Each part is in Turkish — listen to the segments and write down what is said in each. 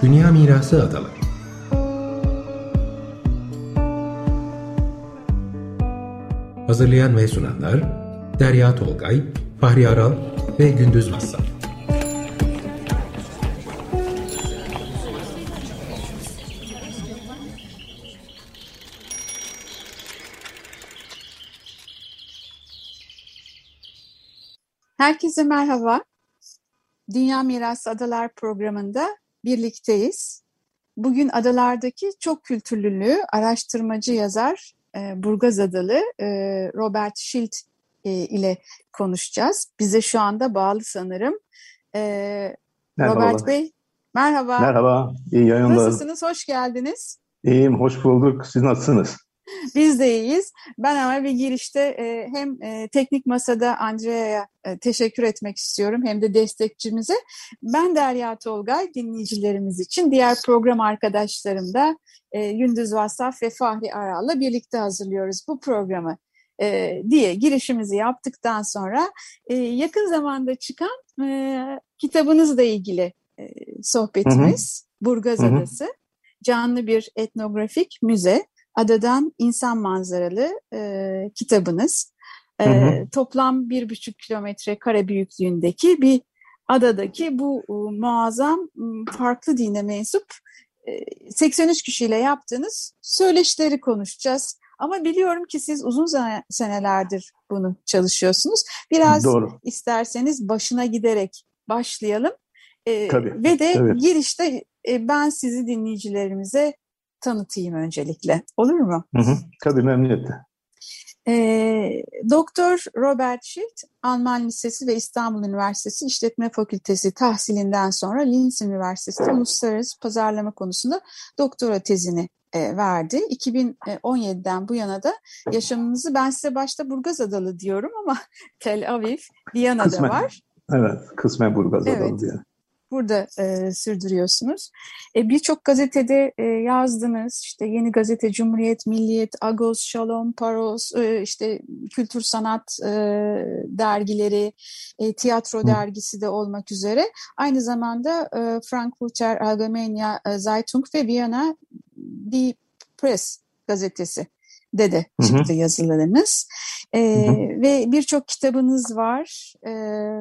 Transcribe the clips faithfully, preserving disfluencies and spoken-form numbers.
Dünya Mirası Adaları. Hazırlayan ve sunanlar Derya Tolgay, Fahri Aral ve Gündüz Vassal. Herkese merhaba. Dünya Mirası Adalar programında birlikteyiz. Bugün adalardaki çok kültürlülüğü araştırmacı yazar e, Burgazadalı e, Robert Schild e, ile konuşacağız. Bize şu anda bağlı sanırım. E, Robert Bey, merhaba. Merhaba, iyi yayınlar. Nasılsınız? Hoş geldiniz. İyiyim, hoş bulduk. Siz nasılsınız? Biz de iyiyiz. Ben ama bir girişte e, hem e, teknik masada Andrea'ya e, teşekkür etmek istiyorum hem de destekçimize. Ben Derya Tolgay, dinleyicilerimiz için diğer program arkadaşlarım da e, Gündüz Vassaf ve Fahri Aral'la birlikte hazırlıyoruz bu programı e, diye girişimizi yaptıktan sonra e, yakın zamanda çıkan e, kitabınızla ilgili e, sohbetimiz, hı hı. Burgaz hı hı. Adası, canlı bir etnografik müze. Adadan İnsan Manzaralı e, kitabınız. E, hı hı. Toplam bir buçuk kilometre kare büyüklüğündeki bir adadaki bu e, muazzam farklı dine mensup e, seksen üç kişiyle yaptığınız söyleşileri konuşacağız. Ama biliyorum ki siz uzun senelerdir bunu çalışıyorsunuz. Biraz Doğru. isterseniz başına giderek başlayalım. E, tabii, ve de tabii. girişte e, ben sizi dinleyicilerimize tanıtayım öncelikle. Olur mu? Hı hı, tabii memnuniyetle. E, Doktor Robert Schild, Alman Lisesi ve İstanbul Üniversitesi İşletme Fakültesi tahsilinden sonra Linz Üniversitesi'nde uluslararası pazarlama konusunda doktora tezini e, verdi. iki bin on yediden bu yana da yaşamınızı, ben size başta Burgazadalı diyorum ama Tel Aviv, Viyana'da kısmen, var. Evet, kısmen Burgazadalı evet. diye. Burada e, sürdürüyorsunuz. E, Birçok gazetede e, yazdınız. İşte Yeni Gazete, Cumhuriyet, Milliyet, Agos, Şalom, Paros, e, işte Kültür Sanat e, dergileri, e, Tiyatro Hı. dergisi de olmak üzere. Aynı zamanda e, Frankfurter Allgemeine Zeitung ve Viyana Die Press gazetesi de de çıktı hı hı. yazılarınız. Ee, hı hı. Ve birçok kitabınız var. Ee,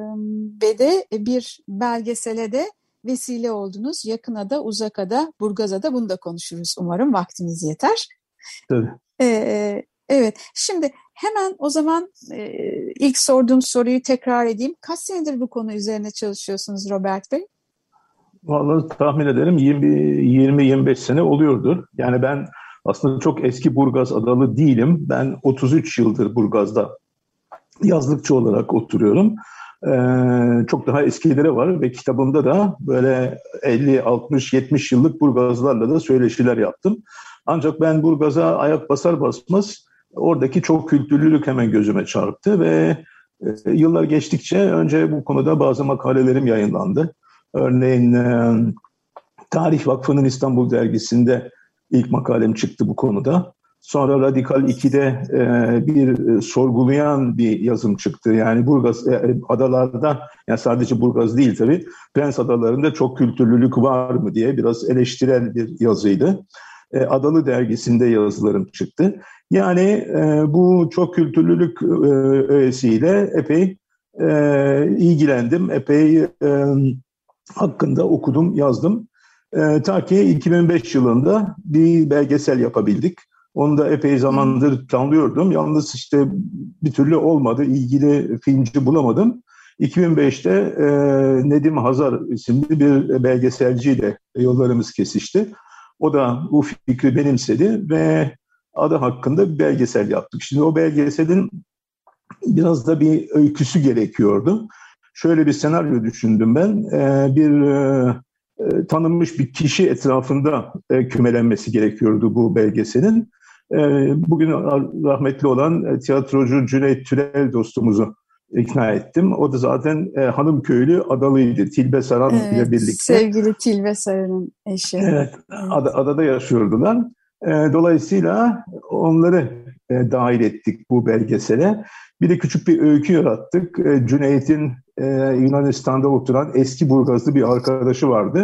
ve de bir belgesele de vesile oldunuz. Yakınada, Uzakada, Burgazada, bunu da konuşuruz umarım. Vaktimiz yeter. Tabii. Ee, evet. Şimdi hemen o zaman e, ilk sorduğum soruyu tekrar edeyim. Kaç senedir bu konu üzerine çalışıyorsunuz Robert Bey? Vallahi tahmin ederim yirmi yirmi beş sene oluyordur. Yani ben aslında çok eski Burgaz Adalı değilim. Ben otuz üç yıldır Burgaz'da yazlıkçı olarak oturuyorum. Ee, çok daha eskilere var ve kitabımda da böyle elli altmış yetmiş yıllık Burgazlarla da söyleşiler yaptım. Ancak ben Burgaz'a ayak basar basmaz oradaki çok kültürlülük hemen gözüme çarptı ve e, yıllar geçtikçe önce bu konuda bazı makalelerim yayınlandı. Örneğin e, Tarih Vakfı'nın İstanbul dergisinde İlk makalem çıktı bu konuda. Sonra Radikal iki'de e, bir e, sorgulayan bir yazım çıktı. Yani Burgaz e, adalarda, yani sadece Burgaz değil tabii, Prens Adaları'nda çok kültürlülük var mı diye biraz eleştirel bir yazıydı. E, Adalı dergisinde yazılarım çıktı. Yani e, bu çok kültürlülük e, öğesiyle epey e, ilgilendim. Epey e, hakkında okudum, yazdım. E, ta ki iki bin beş yılında bir belgesel yapabildik. Onu da epey zamandır planlıyordum. Yalnız işte bir türlü olmadı. İlgili filmci bulamadım. iki bin beşte e, Nedim Hazar isimli bir belgeselciyle yollarımız kesişti. O da bu fikri benimsedi ve ada hakkında bir belgesel yaptık. Şimdi o belgeselin biraz da bir öyküsü gerekiyordu. Şöyle bir senaryo düşündüm ben. E, bir... E, tanınmış bir kişi etrafında e, kümelenmesi gerekiyordu bu belgeselin. E, bugün rahmetli olan e, tiyatrocu Cüneyt Türel dostumuzu ikna ettim. O da zaten e, hanım köylü adalıydı. Tilbe Saran evet, ile birlikte. Sevgili Tilbe Saran'ın eşi. Evet, evet. Ad, adada yaşıyordular. E, dolayısıyla onları e, dahil ettik bu belgesele. Bir de küçük bir öykü yarattık. E, Cüneyt'in e, Yunanistan'da oturan eski Burgazlı bir arkadaşı vardı.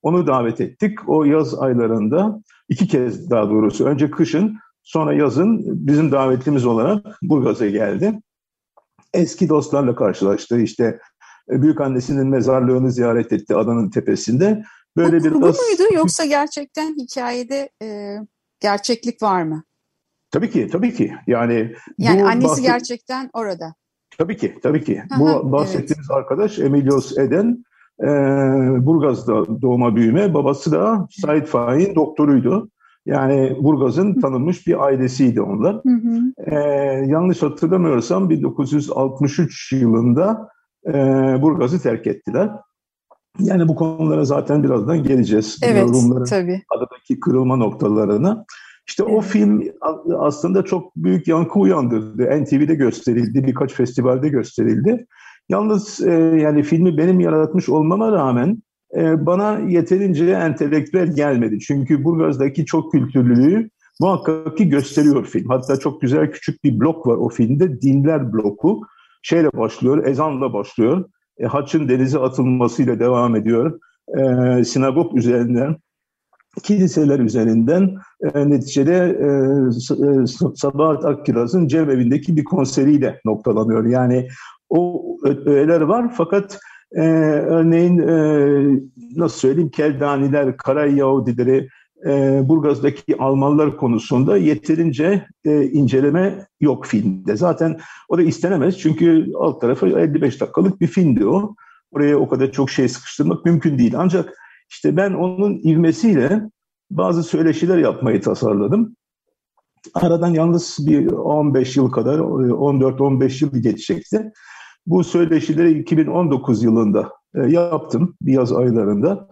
Onu davet ettik. O yaz aylarında iki kez daha doğrusu önce kışın sonra yazın bizim davetlimiz olarak Burgaz'a geldi. Eski dostlarla karşılaştı. İşte büyükannesinin mezarlığını ziyaret etti adanın tepesinde. Böyle bu, biraz... bu muydu yoksa gerçekten hikayede e, gerçeklik var mı? Tabii ki, tabii ki. Yani, yani bu annesi bahset... gerçekten orada. Tabii ki, tabii ki. Aha, bu bahsettiğimiz evet. arkadaş Emilios Eden, e, Burgaz'da doğma büyüme. Babası da Said Faik'in doktoruydu. Yani Burgaz'ın tanınmış bir ailesiydi onlar. Hı hı. E, yanlış hatırlamıyorsam bin dokuz yüz altmış üç yılında e, Burgaz'ı terk ettiler. Yani bu konulara zaten birazdan geleceğiz. Evet, Rumların tabii. adadaki kırılma noktalarına. İşte evet. O film aslında çok büyük yankı uyandırdı. N T V'de gösterildi, birkaç festivalde gösterildi. Yalnız e, yani filmi benim yaratmış olmama rağmen e, bana yeterince entelektüel gelmedi. Çünkü Burgaz'daki çok kültürlülüğü muhakkak ki gösteriyor film. Hatta çok güzel küçük bir blok var o filmde. Dinler bloku. Şeyle başlıyor, ezanla başlıyor. E, haçın denize atılmasıyla devam ediyor. E, sinagog üzerinden, kiliseler üzerinden e, neticede e, e, Sabahat Akkiraz'ın Cemevindeki bir konseriyle noktalanıyor. Yani o öğeler var fakat e, örneğin e, nasıl söyleyeyim Keldaniler, Karay Yahudileri, e, Burgaz'daki Almanlar konusunda yeterince e, inceleme yok filmde. Zaten o da istenemez çünkü alt tarafı elli beş dakikalık bir filmdi o. Oraya o kadar çok şey sıkıştırmak mümkün değil. Ancak İşte ben onun ivmesiyle bazı söyleşiler yapmayı tasarladım. Aradan yalnız bir on beş yıl kadar, on dört on beş yıl geçecekti. Bu söyleşileri iki bin on dokuz yılında yaptım, bir yaz aylarında.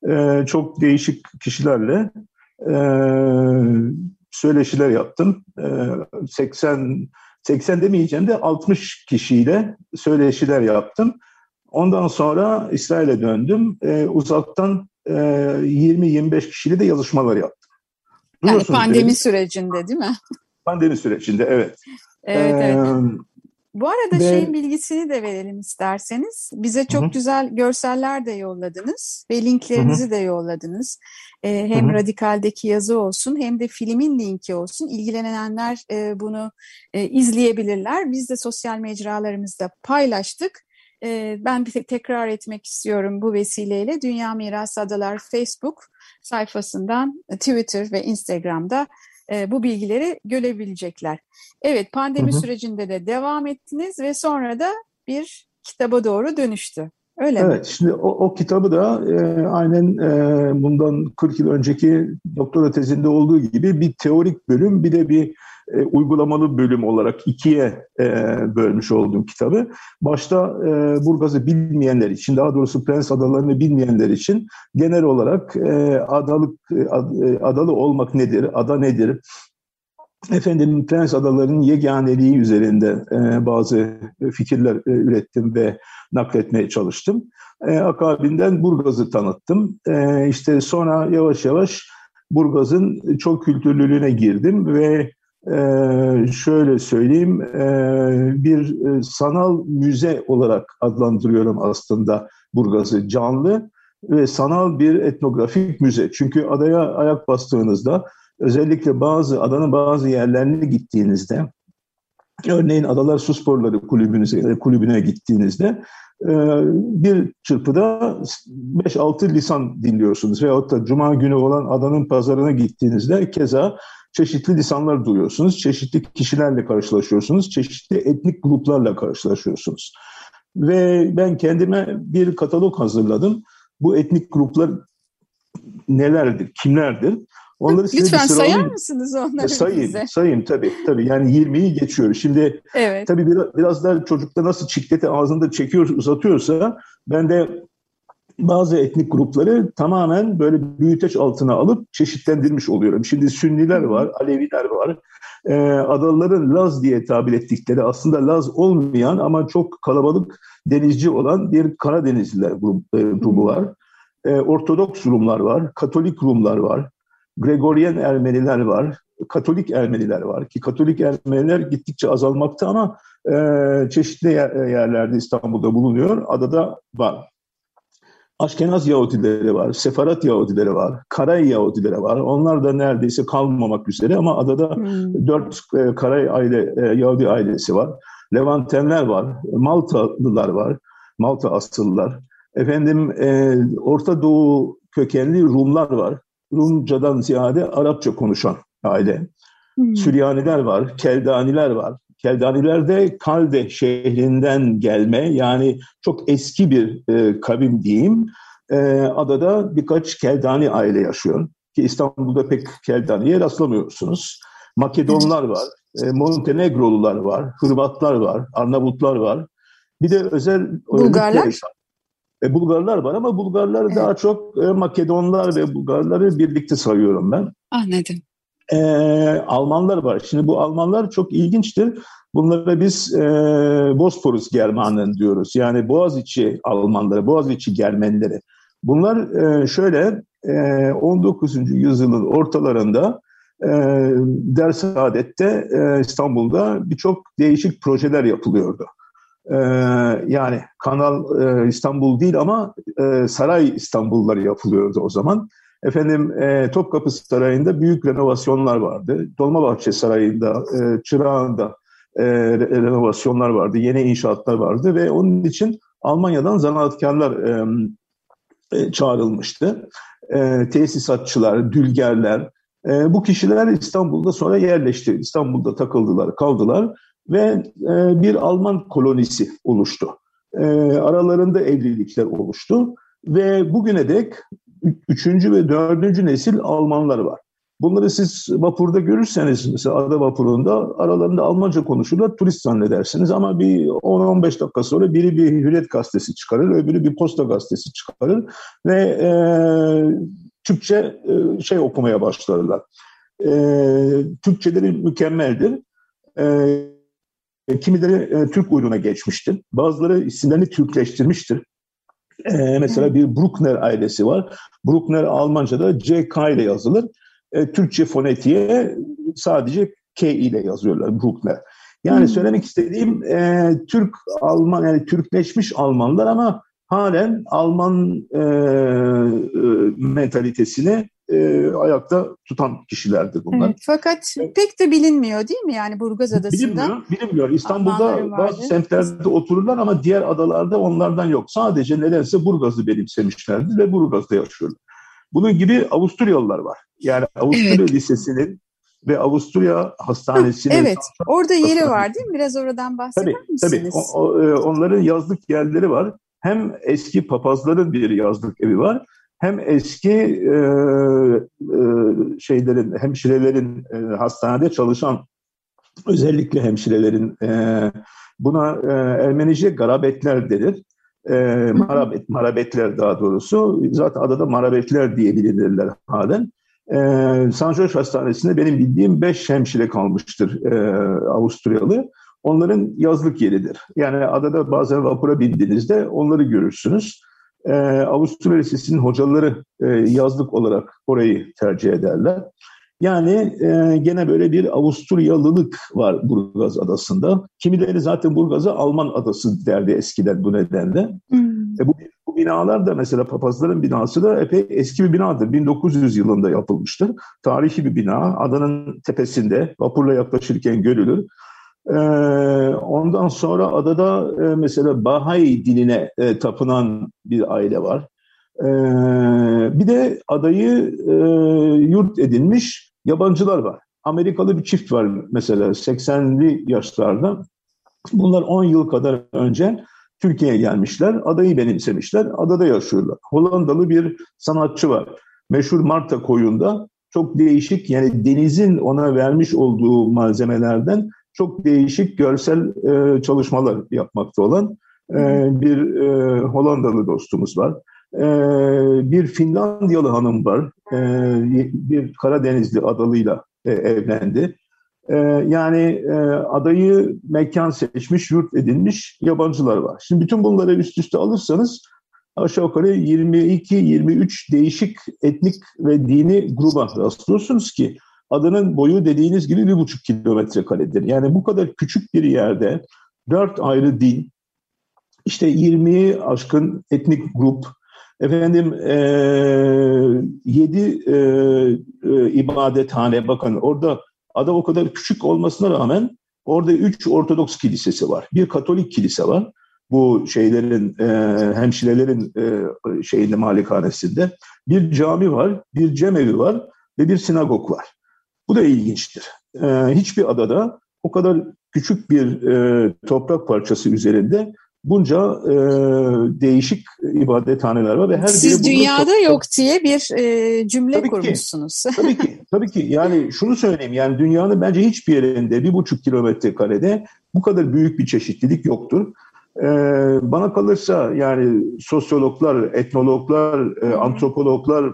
Çok değişik kişilerle söyleşiler yaptım. seksen seksen demeyeceğim de altmış kişiyle söyleşiler yaptım. Ondan sonra İsrail'e döndüm. E, uzaktan e, yirmi yirmi beş kişiyle de yazışmalar yaptım. Yani pandemi değil sürecinde değil mi? Pandemi sürecinde, evet. Evet, ee, evet. Bu arada ve... şeyin bilgisini de verelim isterseniz. Bize çok Hı-hı. güzel görseller de yolladınız ve linklerinizi Hı-hı. de yolladınız. Ee, hem Hı-hı. Radikal'deki yazı olsun hem de filmin linki olsun. İlgilenenler e, bunu e, izleyebilirler. Biz de sosyal mecralarımızda paylaştık. Ben bir tekrar etmek istiyorum bu vesileyle. Dünya Mirası Adalar Facebook sayfasından Twitter ve Instagram'da bu bilgileri görebilecekler. Evet, pandemi hı hı. sürecinde de devam ettiniz ve sonra da bir kitaba doğru dönüştü. Öyle evet, mi? Evet, şimdi o, o kitabı da e, aynen e, bundan kırk yıl önceki doktora tezinde olduğu gibi bir teorik bölüm bir de bir e, uygulamalı bölüm olarak ikiye e, bölmüş olduğum kitabı. Başta e, Burgaz'ı bilmeyenler için, daha doğrusu Prens Adaları'nı bilmeyenler için genel olarak e, adalık ad, adalı olmak nedir, ada nedir? Efendim Prens Adaları'nın yeganeliği üzerinde e, bazı fikirler e, ürettim ve nakletmeye çalıştım. E, akabinden Burgaz'ı tanıttım. E, işte sonra yavaş yavaş Burgaz'ın çok kültürlülüğüne girdim ve e, şöyle söyleyeyim e, bir e, sanal müze olarak adlandırıyorum aslında Burgaz'ı, canlı ve sanal bir etnografik müze. Çünkü adaya ayak bastığınızda özellikle bazı adanın bazı yerlerine gittiğinizde, örneğin Adalar Su Sporları kulübüne, kulübüne gittiğinizde bir çırpıda beş altı lisan dinliyorsunuz. Veyahut da Cuma günü olan adanın pazarına gittiğinizde keza çeşitli lisanlar duyuyorsunuz. Çeşitli kişilerle karşılaşıyorsunuz. Çeşitli etnik gruplarla karşılaşıyorsunuz. Ve ben kendime bir katalog hazırladım. Bu etnik gruplar nelerdir, kimlerdir? Onları lütfen sayar mısınız onları sayayım, bize? Sayayım tabii. tabii. Yani yirmiyi geçiyor. Şimdi evet. tabii biraz, biraz da çocukta nasıl çikleti ağzında çekiyor, uzatıyorsa ben de bazı etnik grupları tamamen böyle büyüteç altına alıp çeşitlendirmiş oluyorum. Şimdi Sünniler var, Aleviler var. Ee, Adalıların Laz diye tabir ettikleri aslında Laz olmayan ama çok kalabalık denizci olan bir Karadenizliler grubu var. Ee, Ortodoks Rumlar var, Katolik Rumlar var. Gregorian Ermeniler var, Katolik Ermeniler var ki Katolik Ermeniler gittikçe azalmakta ama e, çeşitli yer, yerlerde İstanbul'da bulunuyor, adada var. Aşkenaz Yahudileri var, Sefarat Yahudileri var, Karay Yahudileri var. Onlar da neredeyse kalmamak üzere ama adada hmm. dört e, Karay aile, e, Yahudi ailesi var. Levantenler var, Maltalılar var, Malta asıllılar. Efendim e, Orta Doğu kökenli Rumlar var. Rumcadan ziyade Arapça konuşan aile. Hmm. Süryaniler var, Keldaniler var. Keldaniler de Kalde şehrinden gelme, yani çok eski bir e, kavim diyeyim. E, adada birkaç Keldani aile yaşıyor. Ki İstanbul'da pek Keldani'ye rastlamıyorsunuz. Makedonlar var, e, Montenegrolular var, Hırvatlar var, Arnavutlar var. Bir de özel... Bulgarlar? E, Bulgarlar var ama Bulgarlar evet. daha çok e, Makedonlar ve Bulgarları birlikte sayıyorum ben. Anladım. E, Almanlar var. Şimdi bu Almanlar çok ilginçtir. Bunlara biz e, Bosporus Germanen diyoruz. Yani Boğaziçi Almanları, Boğaziçi Germenleri. Bunlar e, şöyle e, on dokuzuncu yüzyılın ortalarında e, Dersaadet'te e, İstanbul'da birçok değişik projeler yapılıyordu. E, yani Kanal e, İstanbul değil ama e, Saray İstanbulları yapılıyordu o zaman. Efendim e, Topkapı Sarayı'nda büyük renovasyonlar vardı. Dolmabahçe Sarayı'nda, e, Çırağan'da e, renovasyonlar vardı. Yeni inşaatlar vardı ve onun için Almanya'dan zanaatkarlar e, e, çağrılmıştı. E, tesisatçılar, dülgerler. E, bu kişiler İstanbul'da sonra yerleşti. İstanbul'da takıldılar, kaldılar ve e, bir Alman kolonisi oluştu. E, aralarında evlilikler oluştu ve bugüne dek üçüncü ve dördüncü nesil Almanlar var. Bunları siz vapurda görürseniz, mesela ada vapurunda aralarında Almanca konuşurlar, turist zannedersiniz ama bir on on beş dakika sonra biri bir Hürriyet gazetesi çıkarır, öbürü bir Posta gazetesi çıkarır ve e, Türkçe e, şey okumaya başlarlar. E, Türkçeleri mükemmeldir. E, kimileri e, Türk uyruna geçmiştir. Bazıları isimlerini Türkleştirmiştir. Ee, mesela bir Bruckner ailesi var. Bruckner Almanca'da C K ile yazılır. Ee, Türkçe fonetiğe sadece K ile yazıyorlar Bruckner. Yani hmm. söylemek istediğim e, Türk Alman, yani Türkleşmiş Almanlar ama halen Alman e, e, mentalitesini e, ayakta tutan kişilerdir bunlar. Evet, fakat pek de bilinmiyor değil mi? Yani Burgaz Adası'nda. Bilinmiyor, bilinmiyor. İstanbul'da bazı semtlerde otururlar ama diğer adalarda onlardan yok. Sadece nedense Burgaz'ı benimsemişlerdi ve Burgaz'da yaşıyorlar. Bunun gibi Avusturyalılar var. Yani Avusturya evet. Lisesi'nin ve Avusturya Hastanesi'nin... Evet, orada yeri var değil mi? Biraz oradan bahseder tabii, misiniz? Tabii, o, o, onların yazlık yerleri var. Hem eski papazların bir yazlık evi var, hem eski e, e, şeylerin, hemşirelerin e, hastanede çalışan, özellikle hemşirelerin e, buna e, Ermenice garabetler denir. E, marabet, marabetler daha doğrusu. Zaten adada marabetler diye bilinirler halen. E, San George Hastanesi'nde benim bildiğim beş hemşire kalmıştır e, Avusturyalı. Onların yazlık yeridir. Yani adada bazen vapura bindiğinizde onları görürsünüz. Ee, Avusturya Lisesi'nin hocaları e, yazlık olarak orayı tercih ederler. Yani e, gene böyle bir Avusturyalılık var Burgaz Adası'nda. Kimileri zaten Burgaz'a Alman adası derdi eskiden bu nedenle. Hmm. E, bu, bu binalar da mesela papazların binası da epey eski bir binadır. bin dokuz yüz yılında yapılmıştır. Tarihi bir bina. Adanın tepesinde vapurla yaklaşırken görülür. Ee, ondan sonra adada e, mesela Bahai diline e, tapınan bir aile var. Ee, bir de adayı e, yurt edinmiş yabancılar var. Amerikalı bir çift var mesela seksenli yaşlarda. Bunlar on yıl kadar önce Türkiye'ye gelmişler. Adayı benimsemişler. Adada yaşıyorlar. Hollandalı bir sanatçı var. Meşhur Marta Koyun'da çok değişik, yani denizin ona vermiş olduğu malzemelerden çok değişik görsel e, çalışmalar yapmakta olan e, bir e, Hollandalı dostumuz var. E, bir Finlandiyalı hanım var. E, bir Karadenizli adalıyla e, evlendi. E, yani e, adayı mekan seçmiş, yurt edinmiş yabancılar var. Şimdi bütün bunları üst üste alırsanız aşağı yukarı yirmi iki yirmi üç değişik etnik ve dini gruba rastlıyorsunuz ki adanın boyu dediğiniz gibi bir buçuk kilometre karedir. Yani bu kadar küçük bir yerde dört ayrı din, işte yirmiyi aşkın etnik grup, Efendim e, yedi e, e, ibadethane, bakın orada ada o kadar küçük olmasına rağmen orada üç Ortodoks kilisesi var. Bir Katolik kilise var. Bu şeylerin e, hemşirelerin e, şeyinde malikanesinde. Bir cami var, bir cemevi var ve bir sinagog var. Bu da ilginçtir. E, hiçbir adada o kadar küçük bir e, toprak parçası üzerinde bunca e, değişik ibadethaneler var ve her Siz biri dünyada çok, yok diye bir e, cümle tabii kurmuşsunuz. Ki, tabii ki, tabii ki. Yani şunu söyleyeyim, yani dünyanın bence hiçbir yerinde bir buçuk kilometre karede bu kadar büyük bir çeşitlilik yoktur. Ee, bana kalırsa yani sosyologlar, etnologlar, e, antropologlar,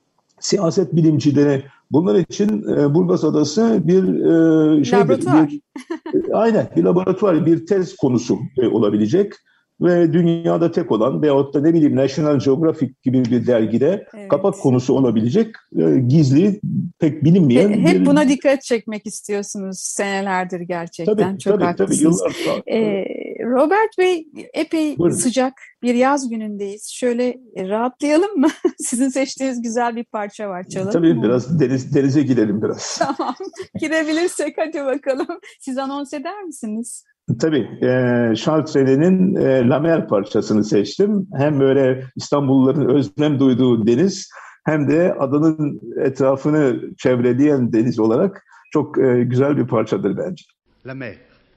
siyaset bilimcileri, bunlar için e, Burgaz Adası bir e, şeydir, laboratuvar. Bir, e, aynen bir laboratuvar, bir tez konusu e, olabilecek ve dünyada tek olan veyahut da ne bileyim National Geographic gibi bir dergide evet. kapak konusu olabilecek e, gizli, pek bilinmeyen. He, hep bir... buna dikkat çekmek istiyorsunuz senelerdir gerçekten. Tabii, çok tabii, haklısınız. Tabii, yıllar... Ee, Robert Bey, epey Buyurun. sıcak bir yaz günündeyiz. Şöyle rahatlayalım mı? Sizin seçtiğiniz güzel bir parça var, çalalım Tabii mı? biraz deniz, denize girelim biraz. Tamam, girebilirsek hadi bakalım. Siz anons eder misiniz? Tabii. E, Charles Trelet'in e, La Mer parçasını seçtim. Hem böyle İstanbulluların özlem duyduğu deniz, hem de adanın etrafını çevreleyen deniz olarak çok e, güzel bir parçadır bence. La Mer.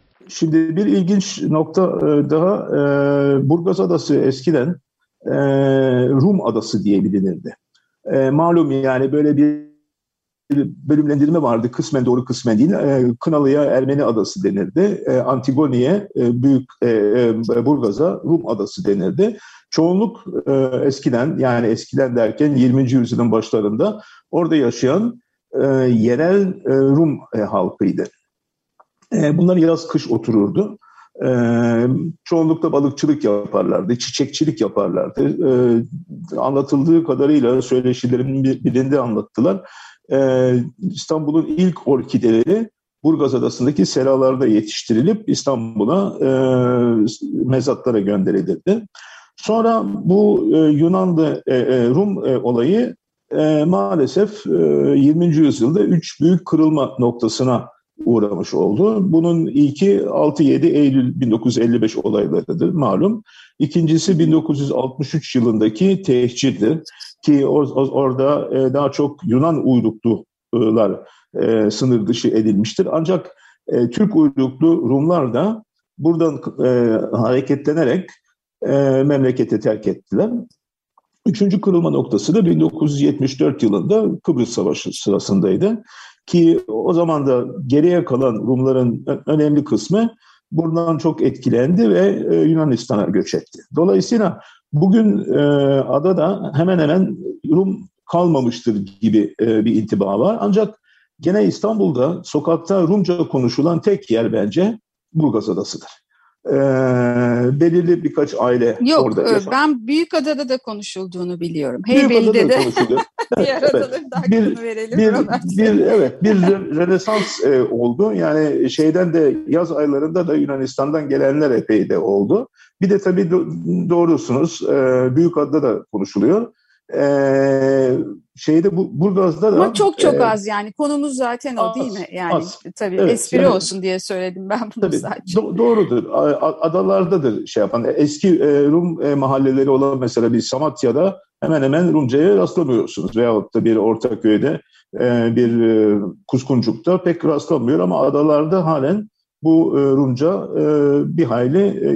Şimdi bir ilginç nokta e, daha. E, Burgaz Adası eskiden e, Rum Adası diye bilinirdi. E, malum yani böyle bir bölümlendirme vardı. Kısmen doğru, kısmen değil. E, Kınalı'ya Ermeni Adası denirdi. E, Antigone'ye, e, Büyük e, e, Burgaz'a Rum Adası denirdi. Çoğunluk e, eskiden, yani eskiden derken yirminci yüzyılın başlarında orada yaşayan e, yerel e, Rum e, halkıydı. E, bunlar yaz kış otururdu. E, çoğunlukla balıkçılık yaparlardı, çiçekçilik yaparlardı. E, anlatıldığı kadarıyla söyleşilerin birinde anlattılar. Ee, İstanbul'un ilk orkideleri Burgaz Adası'ndaki seralarda yetiştirilip İstanbul'a e, mezatlara gönderilirdi. Sonra bu e, Yunanlı e, e, Rum e, olayı e, maalesef e, yirminci yüzyılda üç büyük kırılma noktasına uğramış oldu. Bunun ilki altı yedi Eylül bin dokuz yüz elli beş olaylarıdır malum. İkincisi bin dokuz yüz altmış üç yılındaki tehcirdir. Ki or- or- orada e, daha çok Yunan uyruklular e, sınır dışı edilmiştir. Ancak e, Türk uyruklu Rumlar da buradan e, hareketlenerek e, memleketi terk ettiler. Üçüncü kırılma noktası da bin dokuz yüz yetmiş dört yılında Kıbrıs Savaşı sırasındaydı. Ki o zaman da geriye kalan Rumların önemli kısmı buradan çok etkilendi ve e, Yunanistan'a göç etti. Dolayısıyla bugün e, adada hemen hemen Rum kalmamıştır gibi e, bir intiba var. Ancak gene İstanbul'da sokakta Rumca konuşulan tek yer bence Burgaz Adası'dır. E, belirli birkaç aile Yok, orada yaşar. Ben Büyükada'da da konuşulduğunu biliyorum. Heybeli'de de konuşuluyor. Diğer evet, adaların da hakkını bir, verelim. Bir, bir, evet, bir rönesans e, oldu. Yani şeyden de yaz aylarında da Yunanistan'dan gelenler epey de oldu. Bir de tabii do- doğrusunuz e, Büyükada'da da konuşuluyor. E, şeyde bu Burgaz'da da ama çok çok e, az yani konumuz zaten o az, değil mi? Yani az. Tabii evet, espri yani, olsun diye söyledim ben bunu tabii, sadece. Do- doğrudur. Adalardadır şey yapan. Eski e, Rum e, mahalleleri olan mesela bir Samatya'da hemen hemen Rumca'ya rastlamıyorsunuz. Veyahut da bir Ortaköy'de e, bir e, Kuskuncuk'ta pek rastlanmıyor ama adalarda halen bu e, Rumca e, bir hayli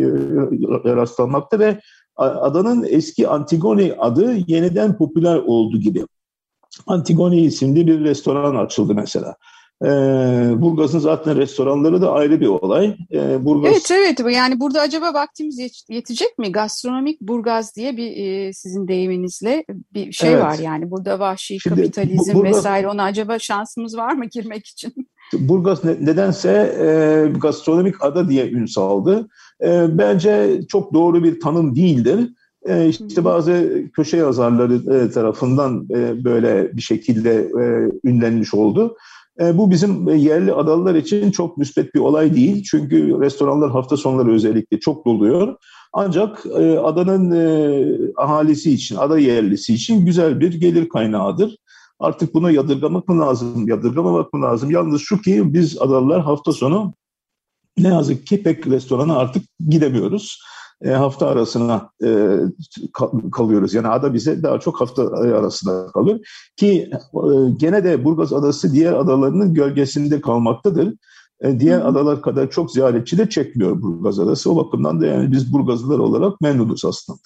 e, rastlanmakta ve adanın eski Antigone adı yeniden popüler oldu gibi. Antigone isimli bir restoran açıldı mesela. Ee, Burgaz'ın zaten restoranları da ayrı bir olay. Ee, Burgaz... Evet evet yani burada acaba vaktimiz yetecek mi? Gastronomik Burgaz diye bir e, sizin deyiminizle bir şey evet. var yani. Burada vahşi Şimdi, kapitalizm Burgaz... vesaire ona acaba şansımız var mı girmek için? Burgaz ne, nedense e, gastronomik ada diye ün saldı. E, bence çok doğru bir tanım değildir. E, işte bazı köşe yazarları e, tarafından e, böyle bir şekilde e, ünlenmiş oldu. E, bu bizim yerli adalılar için çok müspet bir olay değil. Çünkü restoranlar hafta sonları özellikle çok doluyor. Ancak e, adanın e, ahalisi için, ada yerlisi için güzel bir gelir kaynağıdır. Artık bunu yadırgamak mı lazım, yadırgamamak mı lazım? Yalnız şu ki biz adalılar hafta sonu ne yazık ki pek restorana artık gidemiyoruz. E, hafta arasına e, kalıyoruz. Yani ada bize daha çok hafta arasında kalıyor. Ki e, gene de Burgaz Adası diğer adalarının gölgesinde kalmaktadır. E, diğer Hı-hı. adalar kadar çok ziyaretçi de çekmiyor Burgaz Adası. O bakımdan da yani biz Burgazlılar olarak memnunuz aslında.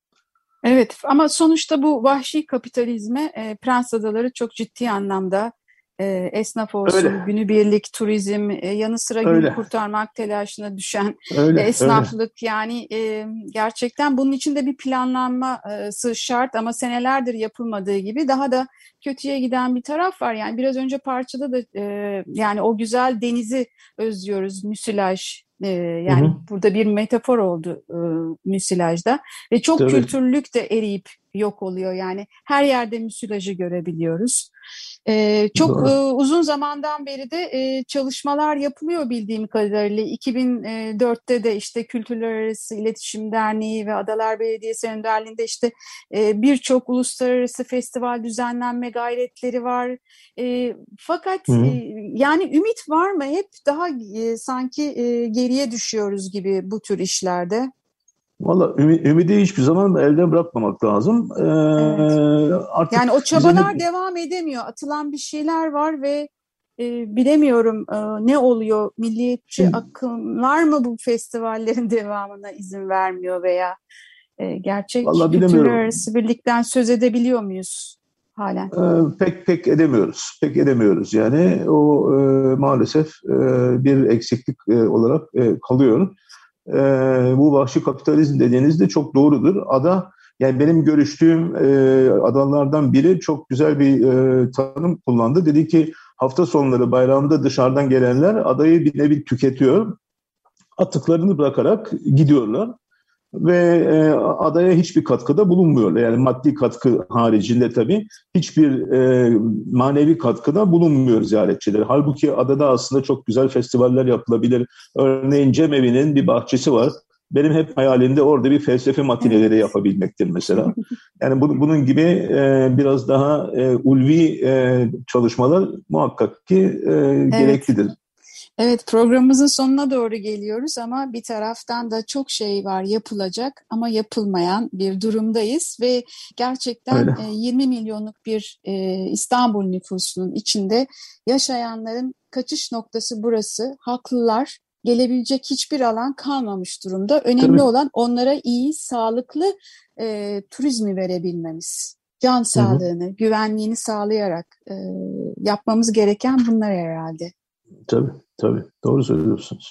Evet, ama sonuçta bu vahşi kapitalizme e, Prens Adaları çok ciddi anlamda e, esnaf olsun, öyle. Günübirlik turizm, e, yanı sıra gün kurtarmak telaşına düşen öyle, e, esnaflık öyle. Yani e, gerçekten bunun için de bir planlanması şart ama senelerdir yapılmadığı gibi daha da kötüye giden bir taraf var. Yani biraz önce parçada da e, yani o güzel denizi özlüyoruz, müsilaj. Ee, yani hı hı. burada bir metafor oldu e, müsilajda ve çok Tabii. kültürlük de eriyip yok oluyor. Yani her yerde müsilajı görebiliyoruz. Ee, çok e, uzun zamandan beri de e, çalışmalar yapılıyor bildiğim kadarıyla. iki bin dörtte de işte Kültürler Arası İletişim Derneği ve Adalar Belediyesi önderliğinde işte e, birçok uluslararası festival düzenlenme gayretleri var. E, fakat e, yani ümit var mı? Hep daha e, sanki e, geriye düşüyoruz gibi bu tür işlerde. Valla ümidi hiçbir zaman elden bırakmamak lazım. Ee, evet. artık yani o çabalar bize... devam edemiyor. Atılan bir şeyler var ve e, bilemiyorum e, ne oluyor? Milliyetçi Hı. akımlar mı bu festivallerin devamına izin vermiyor veya e, gerçek kültürler arası birlikten söz edebiliyor muyuz halen? Ee, pek pek edemiyoruz. Pek edemiyoruz. Yani o e, maalesef e, bir eksiklik e, olarak e, kalıyor. Ee, bu vahşi kapitalizm dediğiniz de çok doğrudur. Ada, yani benim görüştüğüm e, adalardan biri çok güzel bir e, tanım kullandı. Dedi ki hafta sonları bayramda dışarıdan gelenler adayı bir nevi tüketiyor. Atıklarını bırakarak gidiyorlar. Ve e, adaya hiçbir katkıda bulunmuyorlar. Yani maddi katkı haricinde tabii hiçbir e, manevi katkıda bulunmuyor ziyaretçiler. Halbuki adada aslında çok güzel festivaller yapılabilir. Örneğin Cemevi'nin bir bahçesi var. Benim hep hayalimde orada bir felsefe matineleri yapabilmektir mesela. Yani bu, bunun gibi e, biraz daha e, ulvi e, çalışmalar muhakkak ki e, evet. gereklidir. Evet, programımızın sonuna doğru geliyoruz ama bir taraftan da çok şey var yapılacak ama yapılmayan bir durumdayız ve gerçekten Öyle. yirmi milyonluk bir İstanbul nüfusunun içinde yaşayanların kaçış noktası burası. Haklılar, gelebilecek hiçbir alan kalmamış durumda. Önemli Tabii. olan onlara iyi, sağlıklı e, turizmi verebilmemiz. Can sağlığını, Hı-hı. güvenliğini sağlayarak e, yapmamız gereken bunlar herhalde. Tabii, tabii. Doğru söylüyorsunuz.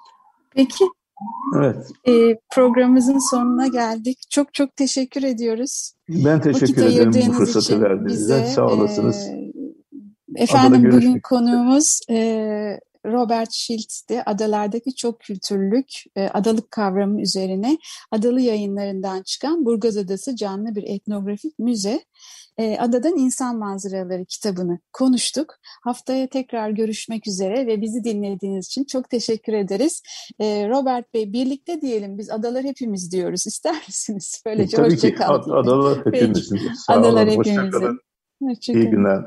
Peki. Evet. E, programımızın sonuna geldik. Çok çok teşekkür ediyoruz. Ben teşekkür Vakit ederim bu fırsatı verdiğinizde. Sağ olasınız. E, efendim bugün konuğumuz e, Robert Schiltz'ti. Adalardaki çok kültürlük, e, adalık kavramı üzerine Adalı Yayınlarından çıkan Burgaz Adası Canlı Bir Etnografik Müze. E, Adadan İnsan Manzaraları kitabını konuştuk. Haftaya tekrar görüşmek üzere ve bizi dinlediğiniz için çok teşekkür ederiz. E, Robert Bey, birlikte diyelim, biz adalar hepimiz diyoruz. İster misiniz? Böylece Tabii hoşça ki kalın. Adalar hepimizin. Sağ adalar olun, hepimizin. Hoşça kalın. Hoşça İyi kalın. günler.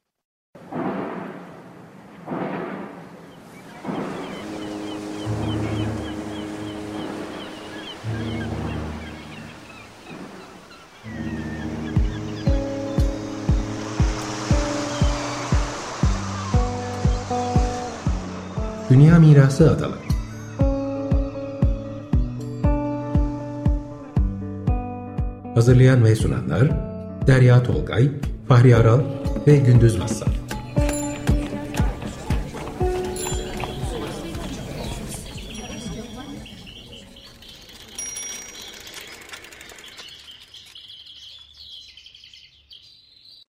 Dünya Mirası Adalar. Hazırlayan ve sunanlar Derya Tolgay, Fahri Aral ve Gündüz Massal.